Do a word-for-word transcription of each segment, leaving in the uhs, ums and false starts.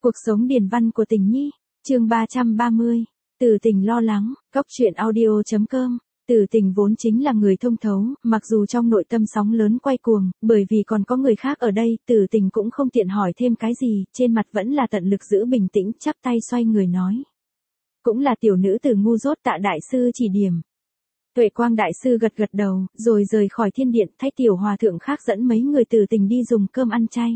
Cuộc sống điền văn của Tình Nhi, chương ba trăm ba mươi. Từ Tình lo lắng, góc truyện audio chấm com. Từ Tình vốn chính là người thông thấu, mặc dù trong nội tâm sóng lớn quay cuồng, bởi vì còn có người khác ở đây, Từ Tình cũng không tiện hỏi thêm cái gì, trên mặt vẫn là tận lực giữ bình tĩnh, chắp tay xoay người nói. Cũng là tiểu nữ từ ngu dốt tạ đại sư chỉ điểm. Tuệ Quang đại sư gật gật đầu, rồi rời khỏi thiên điện, thay tiểu hòa thượng khác dẫn mấy người Từ Tình đi dùng cơm ăn chay.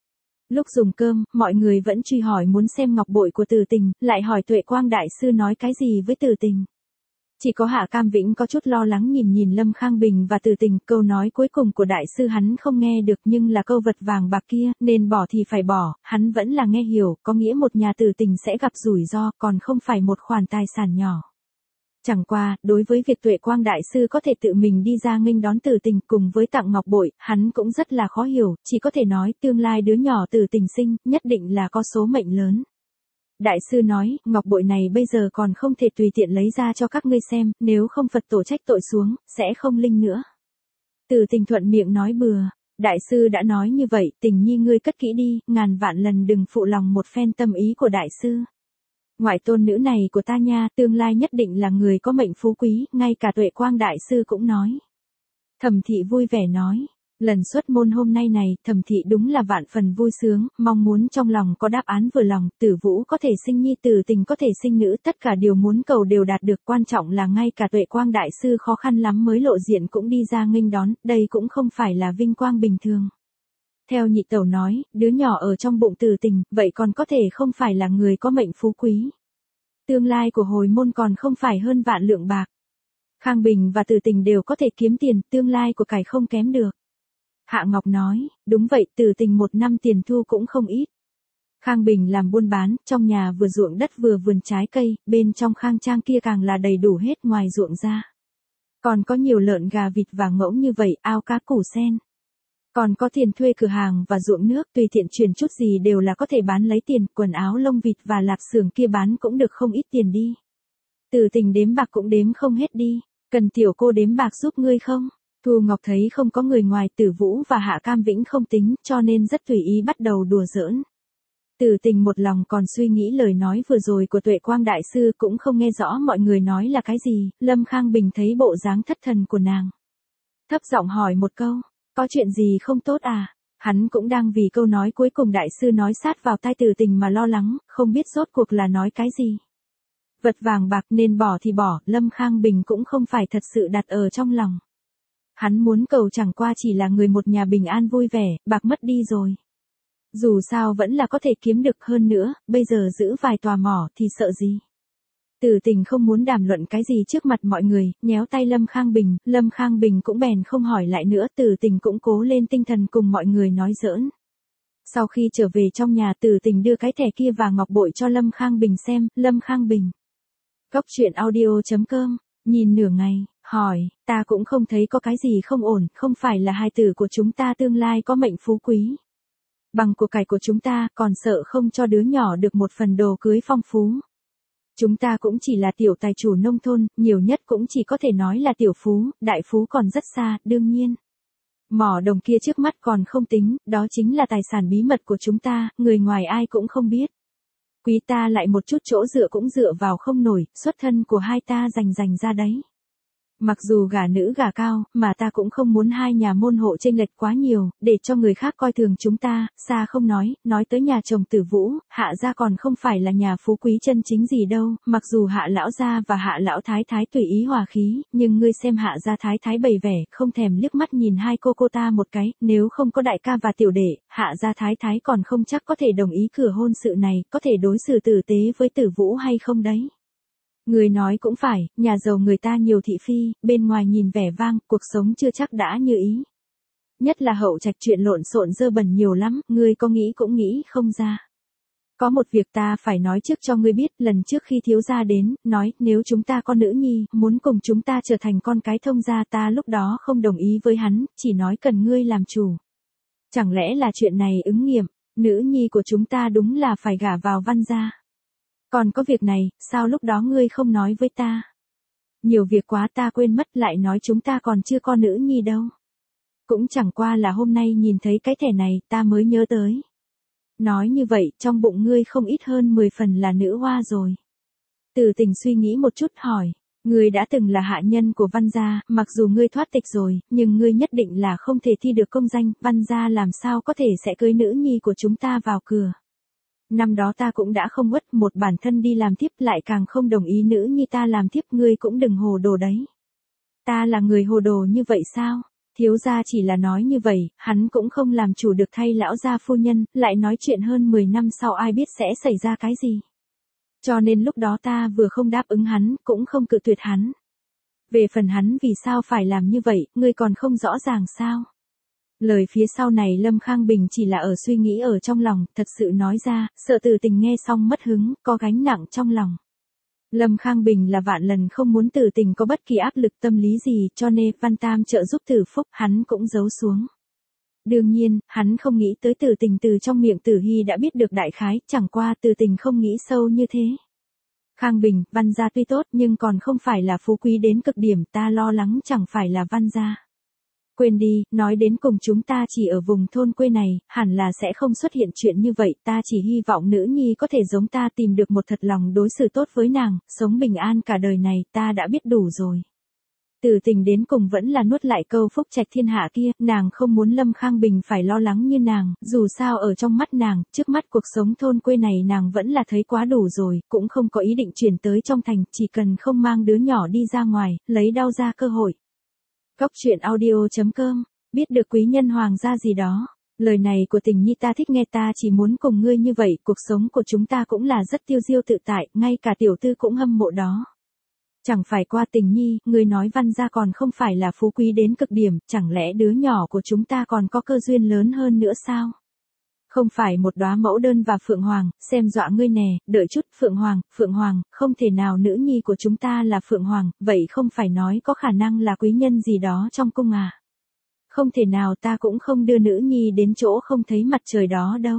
Lúc dùng cơm, mọi người vẫn truy hỏi muốn xem ngọc bội của Từ Tình, lại hỏi Tuệ Quang đại sư nói cái gì với Từ Tình. Chỉ có Hạ Cam Vĩnh có chút lo lắng nhìn nhìn Lâm Khang Bình và Từ Tình, câu nói cuối cùng của đại sư hắn không nghe được nhưng là câu vật vàng bạc kia, nên bỏ thì phải bỏ, hắn vẫn là nghe hiểu, có nghĩa một nhà Từ Tình sẽ gặp rủi ro, còn không phải một khoản tài sản nhỏ. Chẳng qua, đối với việc Tuệ Quang đại sư có thể tự mình đi ra nghênh đón Từ Tình cùng với tặng ngọc bội, hắn cũng rất là khó hiểu, chỉ có thể nói tương lai đứa nhỏ Từ Tình sinh, nhất định là có số mệnh lớn. Đại sư nói, ngọc bội này bây giờ còn không thể tùy tiện lấy ra cho các ngươi xem, nếu không Phật tổ trách tội xuống, sẽ không linh nữa. Từ Tình thuận miệng nói bừa, đại sư đã nói như vậy, Tình Nhi ngươi cất kỹ đi, ngàn vạn lần đừng phụ lòng một phen tâm ý của đại sư. Ngoại tôn nữ này của ta nha, tương lai nhất định là người có mệnh phú quý, ngay cả Tuệ Quang đại sư cũng nói. Thẩm Thị vui vẻ nói, lần xuất môn hôm nay này, Thẩm Thị đúng là vạn phần vui sướng, mong muốn trong lòng có đáp án vừa lòng, Tử Vũ có thể sinh nhi, Từ Tình có thể sinh nữ, tất cả điều muốn cầu đều đạt được, quan trọng là ngay cả Tuệ Quang đại sư khó khăn lắm mới lộ diện cũng đi ra nghênh đón, đây cũng không phải là vinh quang bình thường. Theo nhị tẩu nói, đứa nhỏ ở trong bụng Từ Tình, vậy còn có thể không phải là người có mệnh phú quý. Tương lai của hồi môn còn không phải hơn vạn lượng bạc. Khang Bình và Từ Tình đều có thể kiếm tiền, tương lai của cải không kém được. Hạ Ngọc nói, đúng vậy, Từ Tình một năm tiền thu cũng không ít. Khang Bình làm buôn bán, trong nhà vừa ruộng đất vừa vườn trái cây, bên trong khang trang kia càng là đầy đủ hết ngoài ruộng ra. Còn có nhiều lợn gà vịt và ngỗng như vậy, ao cá củ sen. Còn có tiền thuê cửa hàng và ruộng nước, tùy tiện chuyển chút gì đều là có thể bán lấy tiền, quần áo lông vịt và lạp xưởng kia bán cũng được không ít tiền đi. Từ Tình đếm bạc cũng đếm không hết đi, cần tiểu cô đếm bạc giúp ngươi không? Thu Ngọc thấy không có người ngoài Tử Vũ và Hạ Cam Vĩnh không tính, cho nên rất tùy ý bắt đầu đùa giỡn. Từ Tình một lòng còn suy nghĩ lời nói vừa rồi của Tuệ Quang đại sư cũng không nghe rõ mọi người nói là cái gì, Lâm Khang Bình thấy bộ dáng thất thần của nàng. Thấp giọng hỏi một câu. Có chuyện gì không tốt à? Hắn cũng đang vì câu nói cuối cùng đại sư nói sát vào tai Từ Tình mà lo lắng, không biết rốt cuộc là nói cái gì. Vật vàng bạc nên bỏ thì bỏ, Lâm Khang Bình cũng không phải thật sự đặt ở trong lòng. Hắn muốn cầu chẳng qua chỉ là người một nhà bình an vui vẻ, bạc mất đi rồi. Dù sao vẫn là có thể kiếm được hơn nữa, bây giờ giữ vài tòa mỏ thì sợ gì. Từ Tình không muốn đàm luận cái gì trước mặt mọi người, nhéo tay Lâm Khang Bình, Lâm Khang Bình cũng bèn không hỏi lại nữa, Từ Tình cũng cố lên tinh thần cùng mọi người nói giỡn. Sau khi trở về trong nhà, Từ Tình đưa cái thẻ kia và ngọc bội cho Lâm Khang Bình xem, Lâm Khang Bình. Góc truyện audio chấm com, nhìn nửa ngày, hỏi, ta cũng không thấy có cái gì không ổn, không phải là hài tử của chúng ta tương lai có mệnh phú quý. Bằng của cải của chúng ta, còn sợ không cho đứa nhỏ được một phần đồ cưới phong phú. Chúng ta cũng chỉ là tiểu tài chủ nông thôn, nhiều nhất cũng chỉ có thể nói là tiểu phú, đại phú còn rất xa, đương nhiên. Mỏ đồng kia trước mắt còn không tính, đó chính là tài sản bí mật của chúng ta, người ngoài ai cũng không biết. Quý ta lại một chút chỗ dựa cũng dựa vào không nổi, xuất thân của hai ta dành dành ra đấy. Mặc dù gả nữ gả cao, mà ta cũng không muốn hai nhà môn hộ chênh lệch quá nhiều, để cho người khác coi thường chúng ta, xa không nói, nói tới nhà chồng Tử Vũ, Hạ gia còn không phải là nhà phú quý chân chính gì đâu, mặc dù Hạ lão gia và Hạ lão thái thái tùy ý hòa khí, nhưng ngươi xem Hạ gia thái thái bày vẻ, không thèm liếc mắt nhìn hai cô cô ta một cái, nếu không có đại ca và tiểu đệ, Hạ gia thái thái còn không chắc có thể đồng ý cửa hôn sự này, có thể đối xử tử tế với Tử Vũ hay không đấy. Người nói cũng phải, nhà giàu người ta nhiều thị phi, bên ngoài nhìn vẻ vang, cuộc sống chưa chắc đã như ý. Nhất là hậu trạch chuyện lộn xộn dơ bẩn nhiều lắm, ngươi có nghĩ cũng nghĩ không ra. Có một việc ta phải nói trước cho ngươi biết, lần trước khi thiếu gia đến, nói, nếu chúng ta có nữ nhi, muốn cùng chúng ta trở thành con cái thông gia, ta lúc đó không đồng ý với hắn, chỉ nói cần ngươi làm chủ. Chẳng lẽ là chuyện này ứng nghiệm, nữ nhi của chúng ta đúng là phải gả vào Văn gia. Còn có việc này, sao lúc đó ngươi không nói với ta? Nhiều việc quá ta quên mất, lại nói chúng ta còn chưa có nữ nhi đâu. Cũng chẳng qua là hôm nay nhìn thấy cái thẻ này, ta mới nhớ tới. Nói như vậy, trong bụng ngươi không ít hơn mười phần là nữ hoa rồi. Từ Tình suy nghĩ một chút hỏi, ngươi đã từng là hạ nhân của Văn gia, mặc dù ngươi thoát tịch rồi, nhưng ngươi nhất định là không thể thi được công danh, Văn gia làm sao có thể sẽ cưới nữ nhi của chúng ta vào cửa. Năm đó ta cũng đã không uất một bản thân đi làm thiếp lại càng không đồng ý nữ nhi ta làm thiếp, ngươi cũng đừng hồ đồ đấy. Ta là người hồ đồ như vậy sao? Thiếu gia chỉ là nói như vậy, hắn cũng không làm chủ được thay lão gia phu nhân, lại nói chuyện hơn mười năm sau ai biết sẽ xảy ra cái gì. Cho nên lúc đó ta vừa không đáp ứng hắn, cũng không cự tuyệt hắn. Về phần hắn vì sao phải làm như vậy, ngươi còn không rõ ràng sao? Lời phía sau này Lâm Khang Bình chỉ là ở suy nghĩ ở trong lòng, thật sự nói ra, sợ Từ Tình nghe xong mất hứng, có gánh nặng trong lòng. Lâm Khang Bình là vạn lần không muốn Từ Tình có bất kỳ áp lực tâm lý gì, cho nên Văn Tam trợ giúp Từ Phúc, hắn cũng giấu xuống. Đương nhiên, hắn không nghĩ tới Từ Tình từ trong miệng Tử Hy đã biết được đại khái, chẳng qua Từ Tình không nghĩ sâu như thế. Khang Bình, Văn gia tuy tốt nhưng còn không phải là phú quý đến cực điểm, ta lo lắng chẳng phải là Văn gia. Quên đi, nói đến cùng chúng ta chỉ ở vùng thôn quê này, hẳn là sẽ không xuất hiện chuyện như vậy, ta chỉ hy vọng nữ nhi có thể giống ta tìm được một thật lòng đối xử tốt với nàng, sống bình an cả đời này, ta đã biết đủ rồi. Từ Tình đến cùng vẫn là nuốt lại câu phúc trạch thiên hạ kia, nàng không muốn Lâm Khang Bình phải lo lắng như nàng, dù sao ở trong mắt nàng, trước mắt cuộc sống thôn quê này nàng vẫn là thấy quá đủ rồi, cũng không có ý định chuyển tới trong thành, chỉ cần không mang đứa nhỏ đi ra ngoài, lấy đau ra cơ hội. Cóc truyện audio chấm com, biết được quý nhân hoàng gia gì đó. Lời này của Tình Nhi ta thích nghe, ta chỉ muốn cùng ngươi như vậy, cuộc sống của chúng ta cũng là rất tiêu diêu tự tại, ngay cả tiểu tư cũng hâm mộ đó. Chẳng phải qua Tình Nhi, ngươi nói Văn gia còn không phải là phú quý đến cực điểm, chẳng lẽ đứa nhỏ của chúng ta còn có cơ duyên lớn hơn nữa sao? Không phải một đóa mẫu đơn và Phượng Hoàng, xem dọa ngươi nè, đợi chút, Phượng Hoàng, Phượng Hoàng, không thể nào nữ nhi của chúng ta là Phượng Hoàng, vậy không phải nói có khả năng là quý nhân gì đó trong cung à? Không thể nào, ta cũng không đưa nữ nhi đến chỗ không thấy mặt trời đó đâu.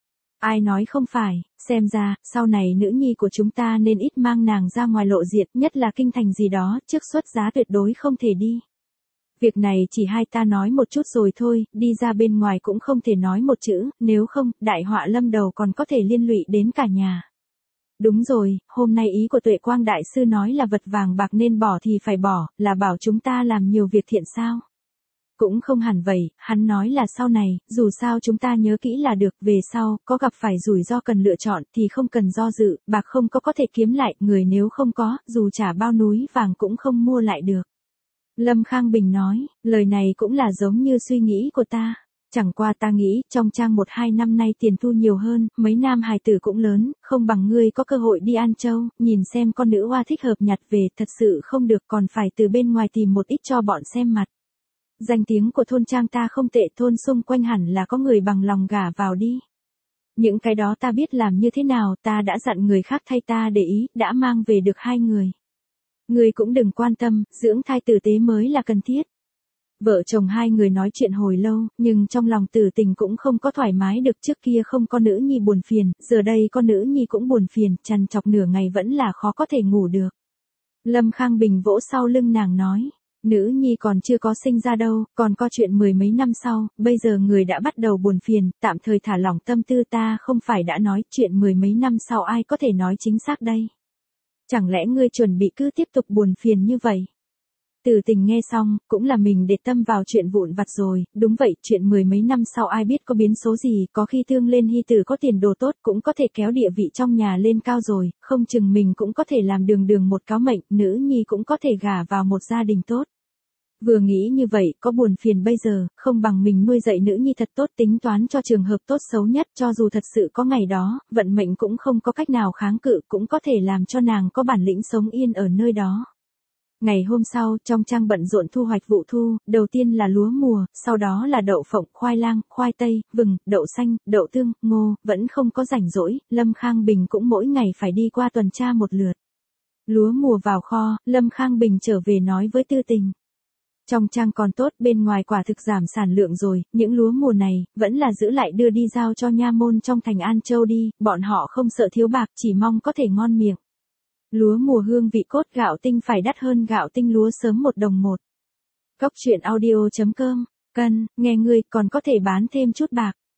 Ai nói không phải, xem ra, sau này nữ nhi của chúng ta nên ít mang nàng ra ngoài lộ diện, nhất là kinh thành gì đó, trước xuất giá tuyệt đối không thể đi. Việc này chỉ hai ta nói một chút rồi thôi, đi ra bên ngoài cũng không thể nói một chữ, nếu không, đại họa lâm đầu còn có thể liên lụy đến cả nhà. Đúng rồi, hôm nay ý của Tuệ Quang Đại Sư nói là vật vàng bạc nên bỏ thì phải bỏ, là bảo chúng ta làm nhiều việc thiện sao? Cũng không hẳn vậy, hắn nói là sau này, dù sao chúng ta nhớ kỹ là được, về sau, có gặp phải rủi ro cần lựa chọn thì không cần do dự, bạc không có có thể kiếm lại, người nếu không có, dù trả bao núi vàng cũng không mua lại được. Lâm Khang Bình nói, lời này cũng là giống như suy nghĩ của ta. Chẳng qua ta nghĩ, trong trang một hai năm nay tiền thu nhiều hơn, mấy nam hài tử cũng lớn, không bằng ngươi có cơ hội đi An Châu, nhìn xem con nữ hoa thích hợp nhặt về, thật sự không được còn phải từ bên ngoài tìm một ít cho bọn xem mặt. Danh tiếng của thôn trang ta không tệ, thôn xung quanh hẳn là có người bằng lòng gả vào đi. Những cái đó ta biết làm như thế nào, ta đã dặn người khác thay ta để ý, đã mang về được hai người. Ngươi cũng đừng quan tâm, dưỡng thai tử tế mới là cần thiết. Vợ chồng hai người nói chuyện hồi lâu, nhưng trong lòng Tử Tình cũng không có thoải mái được, trước kia không có nữ nhi buồn phiền, giờ đây con nữ nhi cũng buồn phiền, chằn chọc nửa ngày vẫn là khó có thể ngủ được. Lâm Khang Bình vỗ sau lưng nàng nói, nữ nhi còn chưa có sinh ra đâu, còn có chuyện mười mấy năm sau, bây giờ người đã bắt đầu buồn phiền, tạm thời thả lỏng tâm tư, ta không phải đã nói chuyện mười mấy năm sau ai có thể nói chính xác đây. Chẳng lẽ ngươi chuẩn bị cứ tiếp tục buồn phiền như vậy? Tử Tình nghe xong, cũng là mình để tâm vào chuyện vụn vặt rồi, đúng vậy, chuyện mười mấy năm sau ai biết có biến số gì, có khi thương lên hy tử có tiền đồ tốt cũng có thể kéo địa vị trong nhà lên cao rồi, không chừng mình cũng có thể làm đường đường một cáo mệnh, nữ nhi cũng có thể gả vào một gia đình tốt. Vừa nghĩ như vậy, có buồn phiền bây giờ, không bằng mình nuôi dạy nữ nhi thật tốt, tính toán cho trường hợp tốt xấu nhất, cho dù thật sự có ngày đó, vận mệnh cũng không có cách nào kháng cự, cũng có thể làm cho nàng có bản lĩnh sống yên ở nơi đó. Ngày hôm sau, trong trang bận rộn thu hoạch vụ thu, đầu tiên là lúa mùa, sau đó là đậu phộng, khoai lang, khoai tây, vừng, đậu xanh, đậu tương, ngô, vẫn không có rảnh rỗi, Lâm Khang Bình cũng mỗi ngày phải đi qua tuần tra một lượt. Lúa mùa vào kho, Lâm Khang Bình trở về nói với Tư Tình. Trong trang còn tốt, bên ngoài quả thực giảm sản lượng rồi, những lúa mùa này, vẫn là giữ lại đưa đi giao cho nha môn trong thành An Châu đi, bọn họ không sợ thiếu bạc, chỉ mong có thể ngon miệng. Lúa mùa hương vị cốt gạo tinh phải đắt hơn gạo tinh lúa sớm một đồng một. Cóc truyện audio chấm com, cân, nghe ngươi còn có thể bán thêm chút bạc.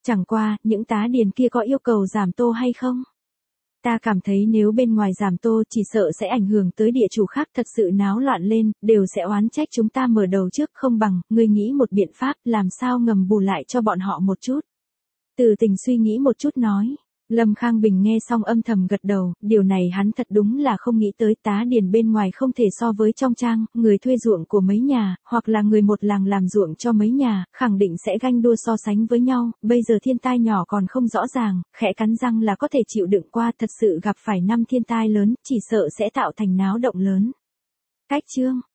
Chẳng qua, những tá điền kia có yêu cầu giảm tô hay không? Ta cảm thấy nếu bên ngoài giảm tô chỉ sợ sẽ ảnh hưởng tới địa chủ khác, thật sự náo loạn lên, đều sẽ oán trách chúng ta mở đầu trước, không bằng, ngươi nghĩ một biện pháp, làm sao ngầm bù lại cho bọn họ một chút. Từ Tình suy nghĩ một chút nói. Lâm Khang Bình nghe xong âm thầm gật đầu, điều này hắn thật đúng là không nghĩ tới, tá điền bên ngoài không thể so với trong trang, người thuê ruộng của mấy nhà, hoặc là người một làng làm ruộng cho mấy nhà, khẳng định sẽ ganh đua so sánh với nhau, bây giờ thiên tai nhỏ còn không rõ ràng, khẽ cắn răng là có thể chịu đựng qua, thật sự gặp phải năm thiên tai lớn, chỉ sợ sẽ tạo thành náo động lớn. Cách chương